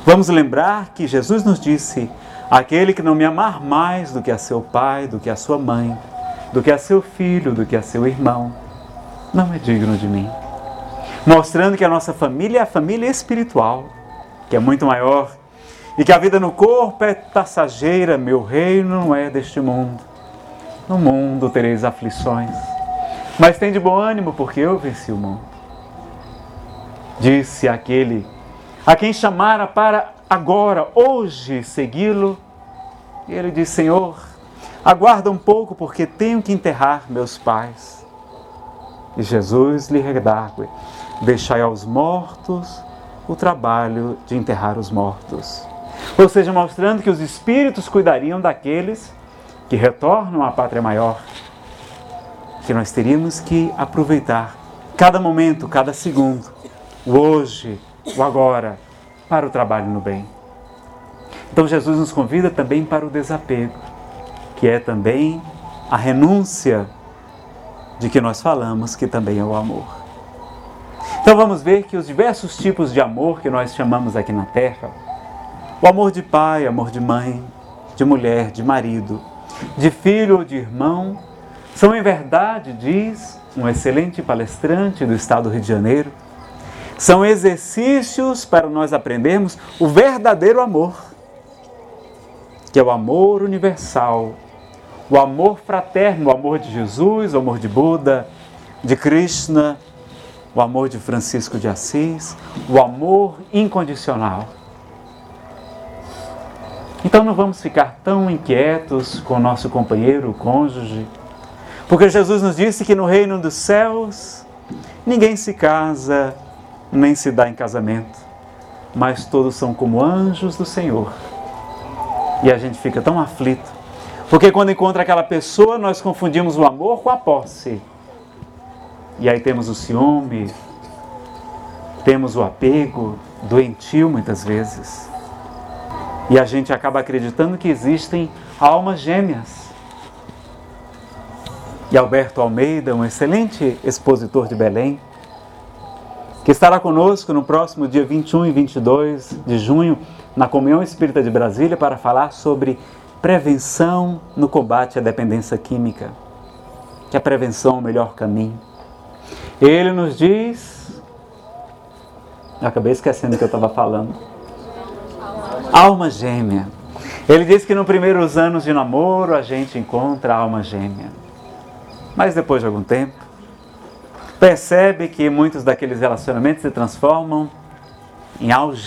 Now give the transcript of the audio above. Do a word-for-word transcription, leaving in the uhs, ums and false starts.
Vamos lembrar que Jesus nos disse: aquele que não me amar mais do que a seu pai, do que a sua mãe, do que a seu filho, do que a seu irmão, não é digno de mim. Mostrando que a nossa família é a família espiritual, que é muito maior, e que a vida no corpo é passageira, meu reino não é deste mundo. No mundo tereis aflições, mas tem de bom ânimo, porque eu venci o mundo. Disse aquele a quem chamara para agora, hoje, segui-lo, e ele disse: Senhor, aguarda um pouco, porque tenho que enterrar meus pais. E Jesus lhe redargue: deixai aos mortos o trabalho de enterrar os mortos. Ou seja, mostrando que os espíritos cuidariam daqueles que retornam à pátria maior, que nós teríamos que aproveitar cada momento, cada segundo, o hoje, o agora, para o trabalho no bem. Então Jesus nos convida também para o desapego, que é também a renúncia de que nós falamos, que também é o amor. Então vamos ver que os diversos tipos de amor que nós chamamos aqui na Terra, o amor de pai, amor de mãe, de mulher, de marido, de filho ou de irmão, são em verdade, diz um excelente palestrante do estado do Rio de Janeiro, são exercícios para nós aprendermos o verdadeiro amor, que é o amor universal, o amor fraterno, o amor de Jesus, o amor de Buda, de Krishna, o amor de Francisco de Assis, o amor incondicional. Então não vamos ficar tão inquietos com o nosso companheiro, o cônjuge, porque Jesus nos disse que no reino dos céus ninguém se casa, nem se dá em casamento, mas todos são como anjos do Senhor. E a gente fica tão aflito, porque quando encontra aquela pessoa, nós confundimos o amor com a posse. E aí temos o ciúme, temos o apego, doentio muitas vezes. E a gente acaba acreditando que existem almas gêmeas. E Alberto Almeida, um excelente expositor de Belém, que estará conosco no próximo dia vinte e um e vinte e dois de junho, na Comunhão Espírita de Brasília, para falar sobre prevenção no combate à dependência química, que a prevenção é o melhor caminho. Ele nos diz, eu acabei esquecendo o que eu estava falando, alma gêmea. Ele diz que nos primeiros anos de namoro a gente encontra a alma gêmea, mas depois de algum tempo percebe que muitos daqueles relacionamentos se transformam em algemas.